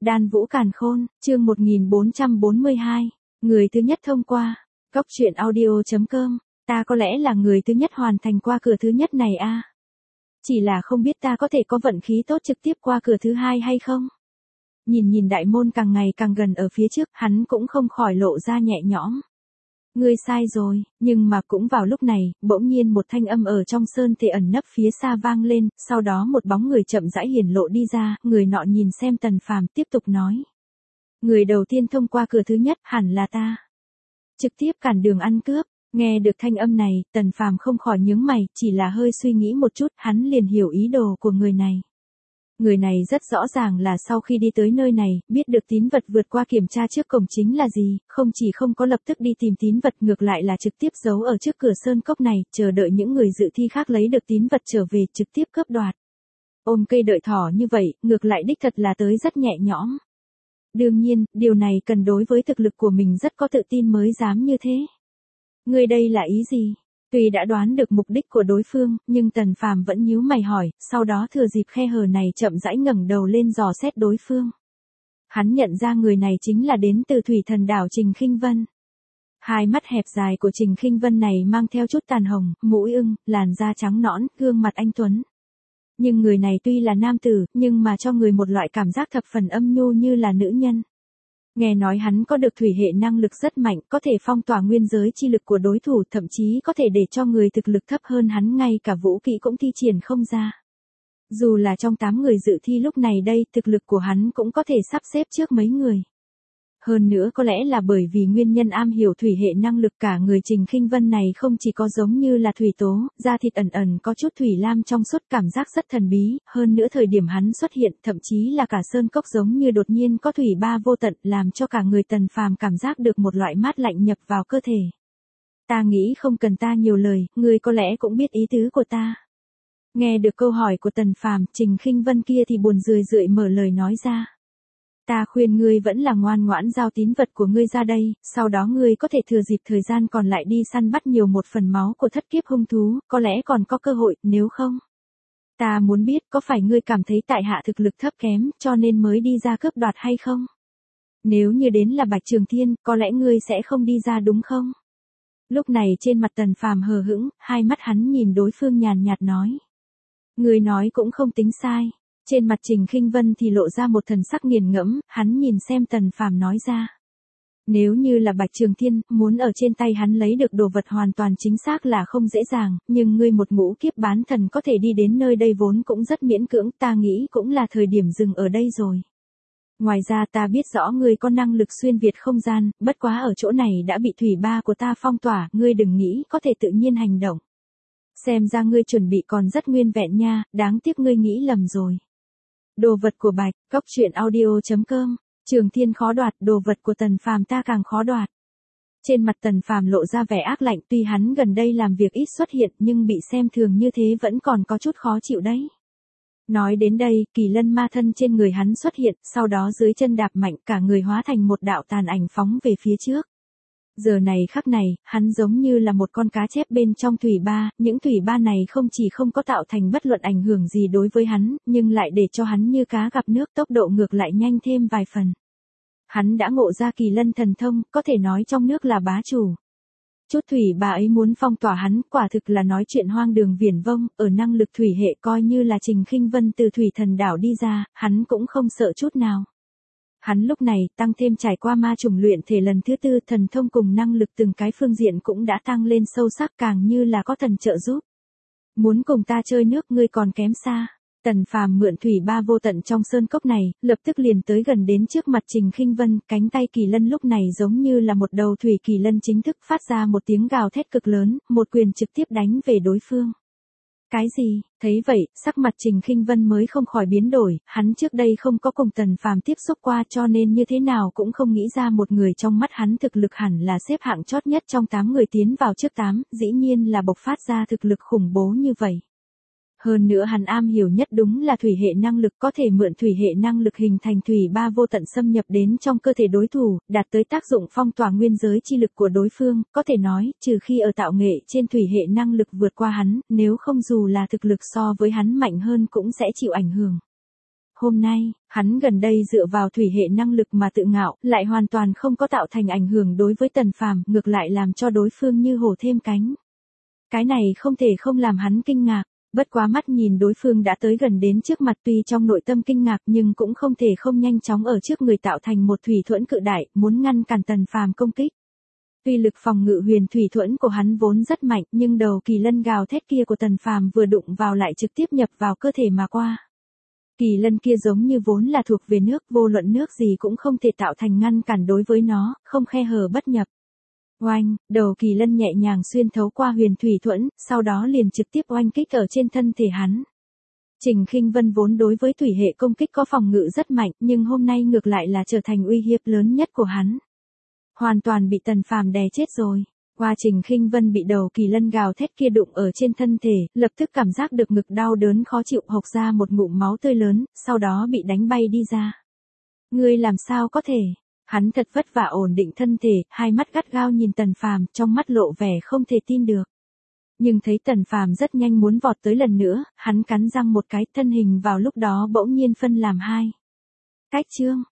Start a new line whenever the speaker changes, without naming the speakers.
Đan Vũ Càn Khôn, chương 1442. Người thứ nhất thông qua. Góc truyện audio.com. Ta có lẽ là người thứ nhất hoàn thành qua cửa thứ nhất này a. Chỉ là không biết ta có thể có vận khí tốt trực tiếp qua cửa thứ hai hay không. Nhìn đại môn càng ngày càng gần ở phía trước, hắn cũng không khỏi lộ ra nhẹ nhõm. Ngươi sai rồi, nhưng mà cũng vào lúc này, bỗng nhiên một thanh âm ở trong sơn thể ẩn nấp phía xa vang lên, sau đó một bóng người chậm rãi hiển lộ đi ra, người nọ nhìn xem Tần Phàm tiếp tục nói. Người đầu tiên thông qua cửa thứ nhất hẳn là ta. Trực tiếp cản đường ăn cướp, nghe được thanh âm này, Tần Phàm không khỏi nhướng mày, chỉ là hơi suy nghĩ một chút, hắn liền hiểu ý đồ của người này. Người này rất rõ ràng là sau khi đi tới nơi này, biết được tín vật vượt qua kiểm tra trước cổng chính là gì, không chỉ không có lập tức đi tìm tín vật ngược lại là trực tiếp giấu ở trước cửa sơn cốc này, chờ đợi những người dự thi khác lấy được tín vật trở về trực tiếp cướp đoạt. Ôm cây đợi thỏ như vậy, ngược lại đích thật là tới rất nhẹ nhõm. Đương nhiên, điều này cần đối với thực lực của mình rất có tự tin mới dám như thế. Ngươi đây là ý gì? Tuy đã đoán được mục đích của đối phương, nhưng Tần Phàm vẫn nhíu mày hỏi, sau đó thừa dịp khe hở này chậm rãi ngẩng đầu lên dò xét đối phương. Hắn nhận ra người này chính là đến từ Thủy Thần đảo Trình Khinh Vân. Hai mắt hẹp dài của Trình Khinh Vân này mang theo chút tàn hồng, mũi ưng, làn da trắng nõn, gương mặt anh tuấn. Nhưng người này tuy là nam tử, nhưng mà cho người một loại cảm giác thập phần âm nhu như là nữ nhân. Nghe nói hắn có được thủy hệ năng lực rất mạnh, có thể phong tỏa nguyên giới chi lực của đối thủ, thậm chí có thể để cho người thực lực thấp hơn hắn ngay cả vũ kỹ cũng thi triển không ra. Dù là trong 8 người dự thi lúc này đây, thực lực của hắn cũng có thể sắp xếp trước mấy người. Hơn nữa có lẽ là bởi vì nguyên nhân am hiểu thủy hệ năng lực cả người Trình Khinh Vân này không chỉ có giống như là thủy tố, da thịt ẩn ẩn có chút thủy lam trong suốt cảm giác rất thần bí, hơn nữa thời điểm hắn xuất hiện thậm chí là cả sơn cốc giống như đột nhiên có thủy ba vô tận làm cho cả người Tần Phàm cảm giác được một loại mát lạnh nhập vào cơ thể. Ta nghĩ không cần ta nhiều lời, ngươi có lẽ cũng biết ý tứ của ta. Nghe được câu hỏi của Tần Phàm, Trình Khinh Vân kia thì buồn rười rượi mở lời nói ra. Ta khuyên ngươi vẫn là ngoan ngoãn giao tín vật của ngươi ra đây, sau đó ngươi có thể thừa dịp thời gian còn lại đi săn bắt nhiều một phần máu của thất kiếp hung thú, có lẽ còn có cơ hội, nếu không. Ta muốn biết có phải ngươi cảm thấy tại hạ thực lực thấp kém cho nên mới đi ra cướp đoạt hay không? Nếu như đến là Bạch Trường Thiên, có lẽ ngươi sẽ không đi ra đúng không? Lúc này trên mặt Tần Phàm hờ hững, hai mắt hắn nhìn đối phương nhàn nhạt nói. Ngươi nói cũng không tính sai. Trên mặt Trình Khinh Vân thì lộ ra một thần sắc nghiền ngẫm, hắn nhìn xem Tần Phàm nói ra. Nếu như là Bạch Trường Thiên, muốn ở trên tay hắn lấy được đồ vật hoàn toàn chính xác là không dễ dàng, nhưng ngươi một ngũ kiếp bán thần có thể đi đến nơi đây vốn cũng rất miễn cưỡng, ta nghĩ cũng là thời điểm dừng ở đây rồi. Ngoài ra ta biết rõ ngươi có năng lực xuyên việt không gian, bất quá ở chỗ này đã bị thủy ba của ta phong tỏa, ngươi đừng nghĩ có thể tự nhiên hành động. Xem ra ngươi chuẩn bị còn rất nguyên vẹn nha, đáng tiếc ngươi nghĩ lầm rồi. Đồ vật của Bạch, góc truyện audio.com, Trường Thiên khó đoạt, đồ vật của Tần Phàm ta càng khó đoạt. Trên mặt Tần Phàm lộ ra vẻ ác lạnh, tuy hắn gần đây làm việc ít xuất hiện nhưng bị xem thường như thế vẫn còn có chút khó chịu đấy. Nói đến đây, kỳ lân ma thân trên người hắn xuất hiện, sau đó dưới chân đạp mạnh cả người hóa thành một đạo tàn ảnh phóng về phía trước. Giờ này khắc này, hắn giống như là một con cá chép bên trong thủy ba, những thủy ba này không chỉ không có tạo thành bất luận ảnh hưởng gì đối với hắn, nhưng lại để cho hắn như cá gặp nước tốc độ ngược lại nhanh thêm vài phần. Hắn đã ngộ ra kỳ lân thần thông, có thể nói trong nước là bá chủ. Chút thủy ba ấy muốn phong tỏa hắn, quả thực là nói chuyện hoang đường viển vông, ở năng lực thủy hệ coi như là Trình Khinh Vân từ Thủy Thần đảo đi ra, hắn cũng không sợ chút nào. Hắn lúc này tăng thêm trải qua ma trùng luyện thể lần thứ 4, thần thông cùng năng lực từng cái phương diện cũng đã tăng lên sâu sắc càng như là có thần trợ giúp. Muốn cùng ta chơi nước ngươi còn kém xa. Tần Phàm mượn thủy ba vô tận trong sơn cốc này, lập tức liền tới gần đến trước mặt Trình Khinh Vân, cánh tay kỳ lân lúc này giống như là một đầu thủy kỳ lân chính thức phát ra một tiếng gào thét cực lớn, một quyền trực tiếp đánh về đối phương. Cái gì? Thấy vậy, sắc mặt Trình Khinh Vân mới không khỏi biến đổi, hắn trước đây không có cùng Tần Phàm tiếp xúc qua cho nên như thế nào cũng không nghĩ ra một người trong mắt hắn thực lực hẳn là xếp hạng chót nhất trong 8 người tiến vào trước 8, dĩ nhiên là bộc phát ra thực lực khủng bố như vậy. Hơn nữa hắn am hiểu nhất đúng là thủy hệ năng lực, có thể mượn thủy hệ năng lực hình thành thủy ba vô tận xâm nhập đến trong cơ thể đối thủ, đạt tới tác dụng phong tỏa nguyên giới chi lực của đối phương, có thể nói, trừ khi ở tạo nghệ trên thủy hệ năng lực vượt qua hắn, nếu không dù là thực lực so với hắn mạnh hơn cũng sẽ chịu ảnh hưởng. hôm nay, hắn gần đây dựa vào thủy hệ năng lực mà tự ngạo, lại hoàn toàn không có tạo thành ảnh hưởng đối với Tần Phàm, ngược lại làm cho đối phương như hổ thêm cánh. Cái này không thể không làm hắn kinh ngạc, bất quá mắt nhìn đối phương đã tới gần đến trước mặt, tuy trong nội tâm kinh ngạc nhưng cũng không thể không nhanh chóng ở trước người tạo thành một thủy thuẫn cự đại, muốn ngăn cản Tần Phàm công kích. Tuy lực phòng ngự huyền thủy thuẫn của hắn vốn rất mạnh, nhưng đầu kỳ lân gào thét kia của Tần Phàm vừa đụng vào lại trực tiếp nhập vào cơ thể mà qua. Kỳ lân kia giống như vốn là thuộc về nước, vô luận nước gì cũng không thể tạo thành ngăn cản đối với nó, không khe hở bất nhập. Oanh, đầu kỳ lân nhẹ nhàng xuyên thấu qua huyền thủy thuẫn, sau đó liền trực tiếp oanh kích ở trên thân thể hắn. Trình Khinh Vân vốn đối với thủy hệ công kích có phòng ngự rất mạnh, nhưng hôm nay ngược lại là trở thành uy hiếp lớn nhất của hắn. Hoàn toàn bị Tần Phàm đè chết rồi. Qua Trình Khinh Vân bị đầu kỳ lân gào thét kia đụng ở trên thân thể, lập tức cảm giác được ngực đau đớn khó chịu, hộc ra một ngụm máu tươi lớn, sau đó bị đánh bay đi ra. Ngươi làm sao có thể? Hắn thật vất vả ổn định thân thể, hai mắt gắt gao nhìn Tần Phàm, trong mắt lộ vẻ không thể tin được. Nhưng thấy Tần Phàm rất nhanh muốn vọt tới lần nữa, hắn cắn răng một cái, thân hình vào lúc đó bỗng nhiên phân làm hai. Cách chương